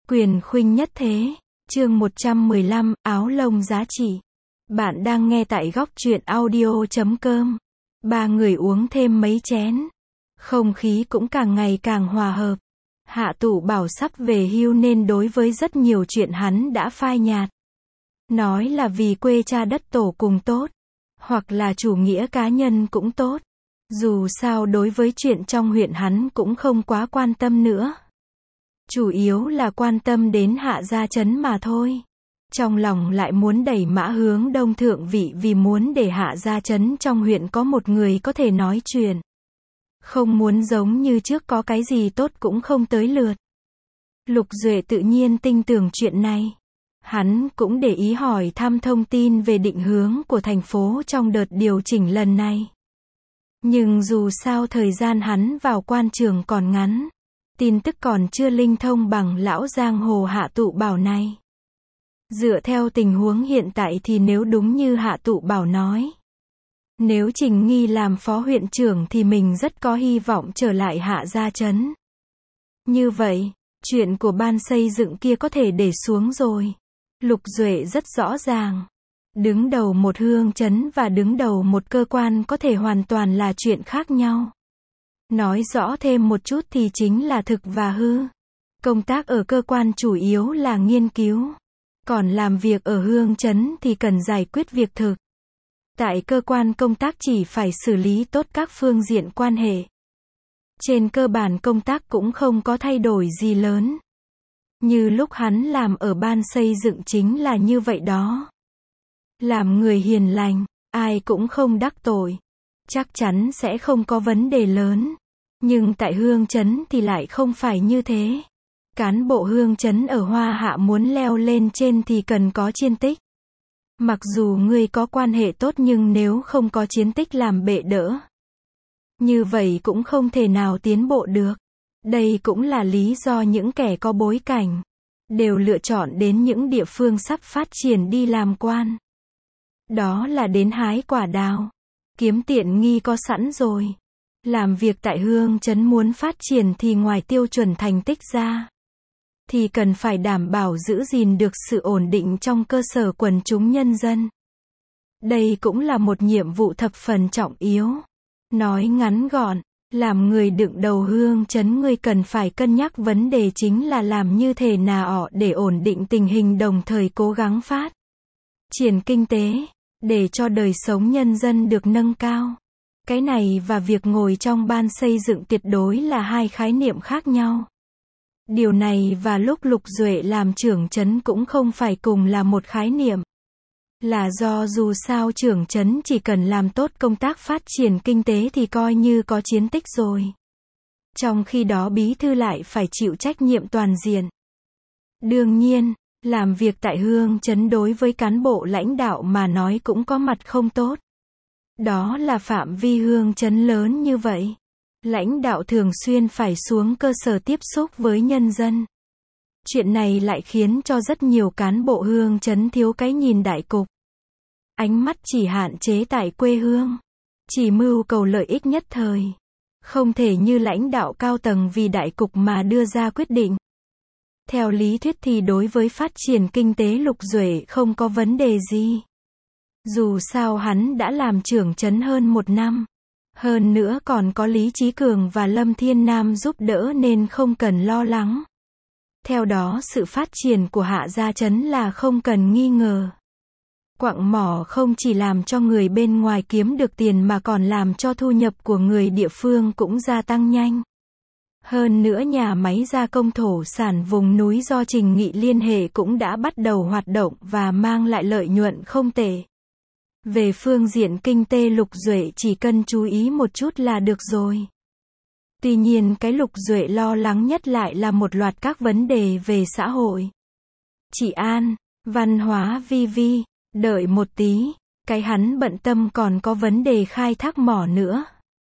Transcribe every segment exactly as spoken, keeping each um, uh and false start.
Quyền khuynh nhất thế. Chương một trăm mười lăm, áo lông giá trị. Bạn đang nghe tại góc truyện audio chấm com. Ba người uống thêm mấy chén. Không khí cũng càng ngày càng hòa hợp. Hạ Tụ Bảo sắp về hưu nên đối với rất nhiều chuyện hắn đã phai nhạt. Nói là vì quê cha đất tổ cùng tốt. Hoặc là chủ nghĩa cá nhân cũng tốt. Dù sao đối với chuyện trong huyện hắn cũng không quá quan tâm nữa. Chủ yếu là quan tâm đến Hạ Gia Trấn mà thôi. Trong lòng lại muốn đẩy mã hướng đông thượng vị vì muốn để Hạ Gia Trấn trong huyện có một người có thể nói chuyện. Không muốn giống như trước có cái gì tốt cũng không tới lượt. Lục Duệ tự nhiên tin tưởng chuyện này. Hắn cũng để ý hỏi thăm thông tin về định hướng của thành phố trong đợt điều chỉnh lần này. Nhưng dù sao thời gian hắn vào quan trường còn ngắn. Tin tức còn chưa linh thông bằng lão giang hồ Hạ Tụ Bảo này. Dựa theo tình huống hiện tại thì nếu đúng như Hạ Tụ Bảo nói. Nếu Trình Nghi làm phó huyện trưởng thì mình rất có hy vọng trở lại Hạ Gia Trấn. Như vậy, chuyện của ban xây dựng kia có thể để xuống rồi. Lục Duệ rất rõ ràng. Đứng đầu một hương trấn và đứng đầu một cơ quan có thể hoàn toàn là chuyện khác nhau. Nói rõ thêm một chút thì chính là thực và hư. Công tác ở cơ quan chủ yếu là nghiên cứu. Còn làm việc ở hương trấn thì cần giải quyết việc thực. Tại cơ quan công tác chỉ phải xử lý tốt các phương diện quan hệ. Trên cơ bản công tác cũng không có thay đổi gì lớn. Như lúc hắn làm ở ban xây dựng chính là như vậy đó. Làm người hiền lành, ai cũng không đắc tội. Chắc chắn sẽ không có vấn đề lớn. Nhưng tại hương trấn thì lại không phải như thế. Cán bộ hương trấn ở Hoa Hạ muốn leo lên trên thì cần có chiến tích. Mặc dù ngươi có quan hệ tốt nhưng nếu không có chiến tích làm bệ đỡ, như vậy cũng không thể nào tiến bộ được. Đây cũng là lý do những kẻ có bối cảnh đều lựa chọn đến những địa phương sắp phát triển đi làm quan. Đó là đến hái quả đào. Kiếm tiện nghi có sẵn rồi. Làm việc tại hương trấn muốn phát triển thì ngoài tiêu chuẩn thành tích ra, thì cần phải đảm bảo giữ gìn được sự ổn định trong cơ sở quần chúng nhân dân. Đây cũng là một nhiệm vụ thập phần trọng yếu. Nói ngắn gọn, làm người đựng đầu hương trấn ngươi cần phải cân nhắc vấn đề chính là làm như thế nào để ổn định tình hình đồng thời cố gắng phát triển kinh tế, để cho đời sống nhân dân được nâng cao. Cái này và việc ngồi trong ban xây dựng tuyệt đối là hai khái niệm khác nhau. Điều này và lúc Lục Duệ làm trưởng trấn cũng không phải cùng là một khái niệm. Là do dù sao trưởng trấn chỉ cần làm tốt công tác phát triển kinh tế thì coi như có chiến tích rồi. Trong khi đó bí thư lại phải chịu trách nhiệm toàn diện. Đương nhiên, làm việc tại hương trấn đối với cán bộ lãnh đạo mà nói cũng có mặt không tốt. Đó là phạm vi hương trấn lớn như vậy. Lãnh đạo thường xuyên phải xuống cơ sở tiếp xúc với nhân dân. Chuyện này lại khiến cho rất nhiều cán bộ hương trấn thiếu cái nhìn đại cục. Ánh mắt chỉ hạn chế tại quê hương. Chỉ mưu cầu lợi ích nhất thời. Không thể như lãnh đạo cao tầng vì đại cục mà đưa ra quyết định. Theo lý thuyết thì đối với phát triển kinh tế Lục Duệ không có vấn đề gì. Dù sao hắn đã làm trưởng trấn hơn một năm. Hơn nữa còn có Lý Chí Cường và Lâm Thiên Nam giúp đỡ nên không cần lo lắng. Theo đó sự phát triển của Hạ Gia Trấn là không cần nghi ngờ. Quặng mỏ không chỉ làm cho người bên ngoài kiếm được tiền mà còn làm cho thu nhập của người địa phương cũng gia tăng nhanh. Hơn nữa nhà máy gia công thổ sản vùng núi do Trình Nghị liên hệ cũng đã bắt đầu hoạt động và mang lại lợi nhuận không tệ. Về phương diện kinh tế Lục Duệ chỉ cần chú ý một chút là được rồi. Tuy nhiên cái Lục Duệ lo lắng nhất lại là một loạt các vấn đề về xã hội. Trị an, văn hóa vi vi, đợi một tí, cái hắn bận tâm còn có vấn đề khai thác mỏ nữa.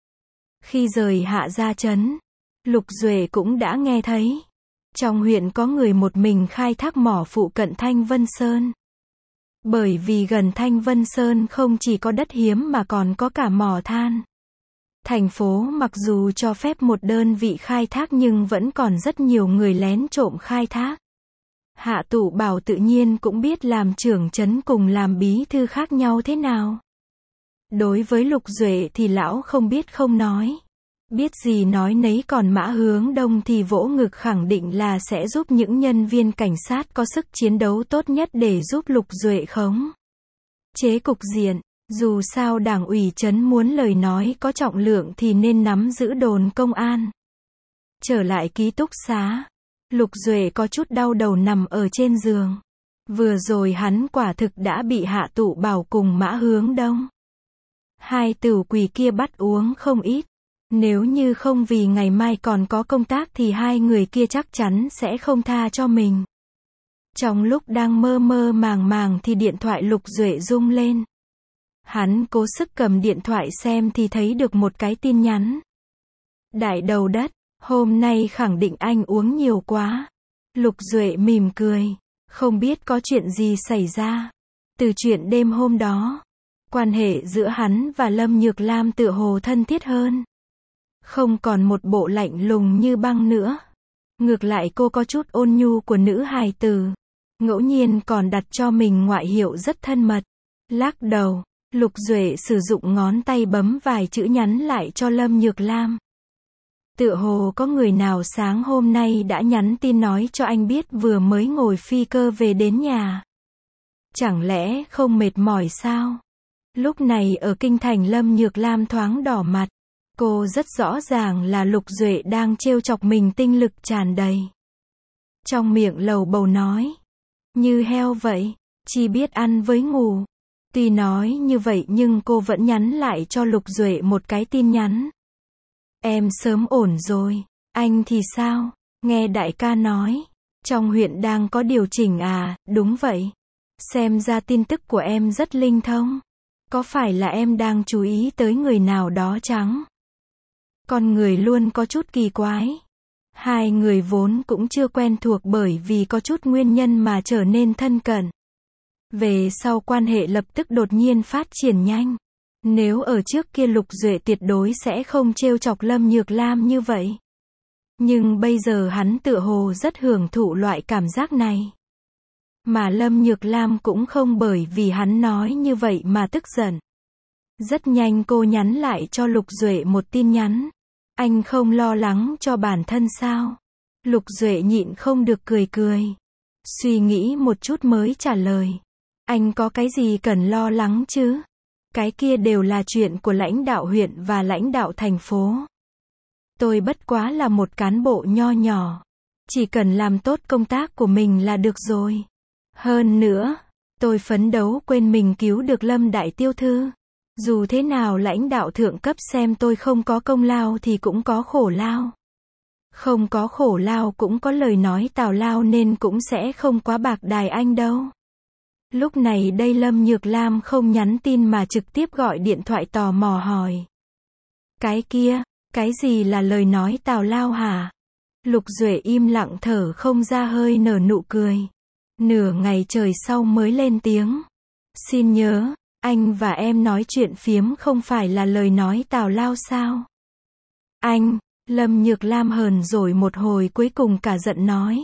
Khi rời Hạ Gia Trấn, Lục Duệ cũng đã nghe thấy. Trong huyện có người một mình khai thác mỏ phụ cận Thanh Vân Sơn. Bởi vì gần Thanh Vân Sơn không chỉ có đất hiếm mà còn có cả mỏ than. Thành phố mặc dù cho phép một đơn vị khai thác nhưng vẫn còn rất nhiều người lén trộm khai thác. Hạ Tụ Bảo tự nhiên cũng biết làm trưởng trấn cùng làm bí thư khác nhau thế nào. Đối với Lục Duệ thì lão không biết không nói. Biết gì nói nấy, còn Mã Hướng Đông thì vỗ ngực khẳng định là sẽ giúp những nhân viên cảnh sát có sức chiến đấu tốt nhất để giúp Lục Duệ khống chế cục diện. Dù sao đảng ủy trấn muốn lời nói có trọng lượng thì nên nắm giữ đồn công an. Trở lại ký túc xá, Lục Duệ có chút đau đầu nằm ở trên giường. Vừa rồi hắn quả thực đã bị Hạ Tụ Bảo cùng Mã Hướng Đông, hai tử quỷ kia bắt uống không ít. Nếu như không vì ngày mai còn có công tác thì hai người kia chắc chắn sẽ không tha cho mình. Trong lúc đang mơ mơ màng màng thì điện thoại Lục Duệ rung lên. Hắn cố sức cầm điện thoại xem thì thấy được một cái tin nhắn. Đại đầu đất, hôm nay khẳng định anh uống nhiều quá. Lục Duệ mỉm cười, không biết có chuyện gì xảy ra. Từ chuyện đêm hôm đó, quan hệ giữa hắn và Lâm Nhược Lam tựa hồ thân thiết hơn. Không còn một bộ lạnh lùng như băng nữa. Ngược lại cô có chút ôn nhu của nữ hài tử. Ngẫu nhiên còn đặt cho mình ngoại hiệu rất thân mật. Lắc đầu, Lục Duệ sử dụng ngón tay bấm vài chữ nhắn lại cho Lâm Nhược Lam. Tựa hồ có người nào sáng hôm nay đã nhắn tin nói cho anh biết vừa mới ngồi phi cơ về đến nhà. Chẳng lẽ không mệt mỏi sao? Lúc này ở kinh thành Lâm Nhược Lam thoáng đỏ mặt. Cô rất rõ ràng là Lục Duệ đang trêu chọc mình tinh lực tràn đầy. Trong miệng lầu bầu nói. Như heo vậy, chỉ biết ăn với ngủ. Tuy nói như vậy nhưng cô vẫn nhắn lại cho Lục Duệ một cái tin nhắn. Em sớm ổn rồi, anh thì sao? Nghe đại ca nói, trong huyện đang có điều chỉnh à? Đúng vậy. Xem ra tin tức của em rất linh thông. Có phải là em đang chú ý tới người nào đó chăng? Con người luôn có chút kỳ quái. Hai người vốn cũng chưa quen thuộc bởi vì có chút nguyên nhân mà trở nên thân cận. Về sau quan hệ lập tức đột nhiên phát triển nhanh. Nếu ở trước kia Lục Duệ tuyệt đối sẽ không trêu chọc Lâm Nhược Lam như vậy. Nhưng bây giờ hắn tựa hồ rất hưởng thụ loại cảm giác này. Mà Lâm Nhược Lam cũng không bởi vì hắn nói như vậy mà tức giận. Rất nhanh cô nhắn lại cho Lục Duệ một tin nhắn. Anh không lo lắng cho bản thân sao? Lục Duệ nhịn không được cười cười. Suy nghĩ một chút mới trả lời. Anh có cái gì cần lo lắng chứ? Cái kia đều là chuyện của lãnh đạo huyện và lãnh đạo thành phố. Tôi bất quá là một cán bộ nho nhỏ. Chỉ cần làm tốt công tác của mình là được rồi. Hơn nữa, tôi phấn đấu quên mình cứu được Lâm đại tiêu thư. Dù thế nào lãnh đạo thượng cấp xem tôi không có công lao thì cũng có khổ lao. Không có khổ lao cũng có lời nói tào lao nên cũng sẽ không quá bạc đài anh đâu. Lúc này đây Lâm Nhược Lam không nhắn tin mà trực tiếp gọi điện thoại tò mò hỏi. Cái kia, cái gì là lời nói tào lao hả? Lục Duệ im lặng thở không ra hơi nở nụ cười. Nửa ngày trời sau mới lên tiếng. Xin nhớ, anh và em nói chuyện phiếm không phải là lời nói tào lao sao? Anh, Lâm Nhược Lam hờn rồi một hồi cuối cùng cả giận nói.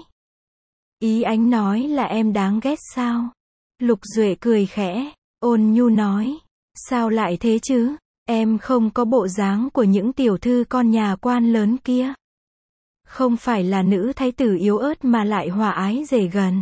Ý anh nói là em đáng ghét sao? Lục Duệ cười khẽ, ôn nhu nói. Sao lại thế chứ? Em không có bộ dáng của những tiểu thư con nhà quan lớn kia. Không phải là nữ thái tử yếu ớt mà lại hòa ái dễ gần.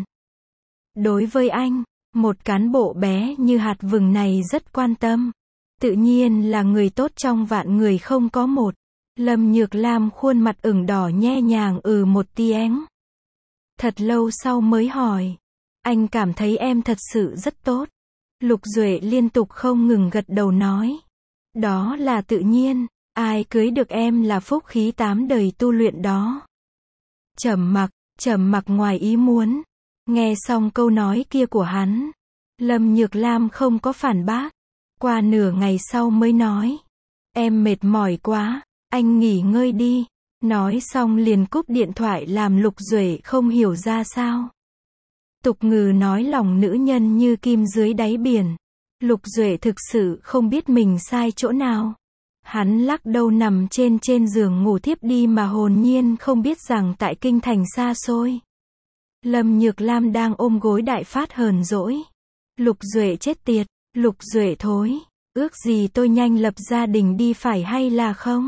Đối với anh, một cán bộ bé như hạt vừng này rất quan tâm. Tự nhiên là người tốt trong vạn người không có một. Lâm Nhược Lam khuôn mặt ửng đỏ nhẹ nhàng ừ một tiếng. Thật lâu sau mới hỏi. Anh cảm thấy em thật sự rất tốt. Lục Duệ liên tục không ngừng gật đầu nói. Đó là tự nhiên. Ai cưới được em là phúc khí tám đời tu luyện đó. Trầm mặc, trầm mặc ngoài ý muốn. Nghe xong câu nói kia của hắn, Lâm Nhược Lam không có phản bác. Qua nửa ngày sau mới nói. Em mệt mỏi quá, anh nghỉ ngơi đi. Nói xong liền cúp điện thoại làm Lục Duệ không hiểu ra sao. Tục ngữ nói lòng nữ nhân như kim dưới đáy biển. Lục Duệ thực sự không biết mình sai chỗ nào. Hắn lắc đầu nằm trên trên giường ngủ thiếp đi mà hồn nhiên không biết rằng tại kinh thành xa xôi. Lâm Nhược Lam đang ôm gối đại phát hờn dỗi. Lục Duệ chết tiệt, Lục Duệ thối, ước gì tôi nhanh lập gia đình đi phải hay là không?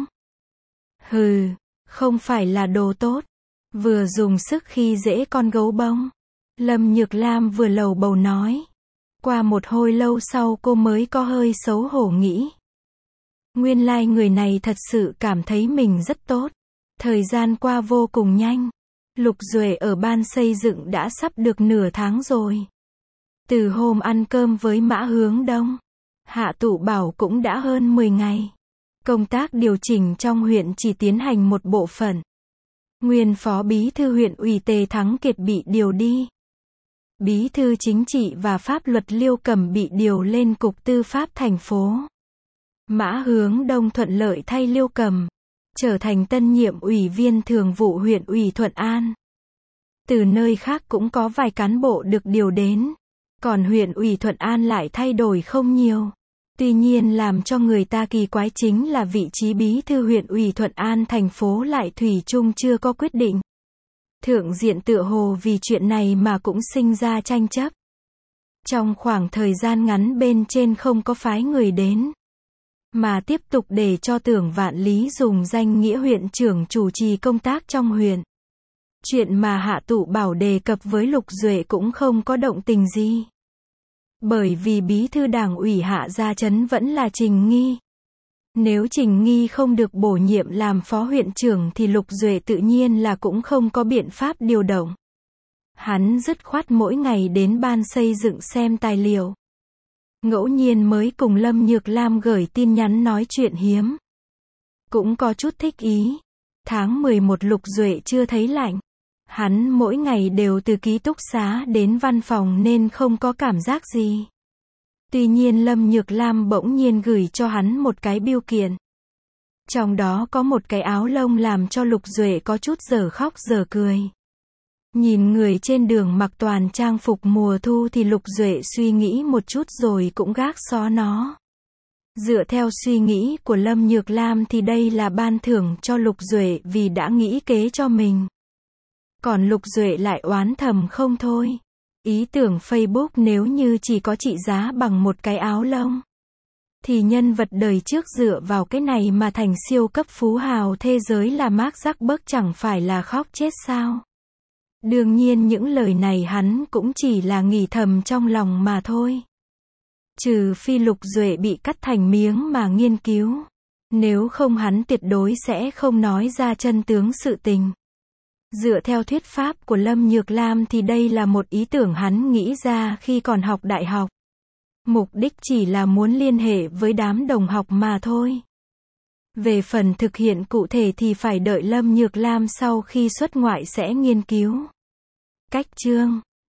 Hừ, không phải là đồ tốt. Vừa dùng sức khi dễ con gấu bông. Lâm Nhược Lam vừa lầu bầu nói. Qua một hồi lâu sau cô mới có hơi xấu hổ nghĩ. Nguyên lai người này thật sự cảm thấy mình rất tốt. Thời gian qua vô cùng nhanh. Lục Duệ ở ban xây dựng đã sắp được nửa tháng rồi. Từ hôm ăn cơm với Mã Hướng Đông, Hạ Tụ Bảo cũng đã hơn mười ngày. Công tác điều chỉnh trong huyện chỉ tiến hành một bộ phận. Nguyên phó bí thư huyện ủy Tề Thắng Kiệt bị điều đi. Bí thư chính trị và pháp luật Liêu Cầm bị điều lên cục tư pháp thành phố. Mã Hướng Đông thuận lợi thay Liêu Cầm, trở thành tân nhiệm ủy viên thường vụ huyện ủy Thuận An. Từ nơi khác cũng có vài cán bộ được điều đến, còn huyện ủy Thuận An lại thay đổi không nhiều. Tuy nhiên làm cho người ta kỳ quái chính là vị trí bí thư huyện ủy Thuận An thành phố lại thủy chung chưa có quyết định. Thượng diện tựa hồ vì chuyện này mà cũng sinh ra tranh chấp. Trong khoảng thời gian ngắn bên trên không có phái người đến, mà tiếp tục để cho Tưởng Vạn Lý dùng danh nghĩa huyện trưởng chủ trì công tác trong huyện. Chuyện mà Hạ Tụ Bảo đề cập với Lục Duệ cũng không có động tình gì. Bởi vì bí thư đảng ủy Hạ Gia Trấn vẫn là Trình Nghi. Nếu Trình Nghi không được bổ nhiệm làm phó huyện trưởng thì Lục Duệ tự nhiên là cũng không có biện pháp điều động. Hắn dứt khoát mỗi ngày đến ban xây dựng xem tài liệu. Ngẫu nhiên mới cùng Lâm Nhược Lam gửi tin nhắn nói chuyện hiếm. Cũng có chút thích ý. Tháng mười một Lục Duệ chưa thấy lạnh. Hắn mỗi ngày đều từ ký túc xá đến văn phòng nên không có cảm giác gì. Tuy nhiên Lâm Nhược Lam bỗng nhiên gửi cho hắn một cái bưu kiện. Trong đó có một cái áo lông làm cho Lục Duệ có chút dở khóc dở cười. Nhìn người trên đường mặc toàn trang phục mùa thu thì Lục Duệ suy nghĩ một chút rồi cũng gác xó nó. Dựa theo suy nghĩ của Lâm Nhược Lam thì đây là ban thưởng cho Lục Duệ vì đã nghĩ kế cho mình. Còn Lục Duệ lại oán thầm không thôi. Ý tưởng Facebook nếu như chỉ có trị giá bằng một cái áo lông, thì nhân vật đời trước dựa vào cái này mà thành siêu cấp phú hào thế giới là Mark Zuckerberg chẳng phải là khóc chết sao. Đương nhiên những lời này hắn cũng chỉ là nghĩ thầm trong lòng mà thôi. Trừ phi Lục Duệ bị cắt thành miếng mà nghiên cứu. Nếu không hắn tuyệt đối sẽ không nói ra chân tướng sự tình. Dựa theo thuyết pháp của Lâm Nhược Lam thì đây là một ý tưởng hắn nghĩ ra khi còn học đại học. Mục đích chỉ là muốn liên hệ với đám đồng học mà thôi. Về phần thực hiện cụ thể thì phải đợi Lâm Nhược Lam sau khi xuất ngoại sẽ nghiên cứu. Cách chương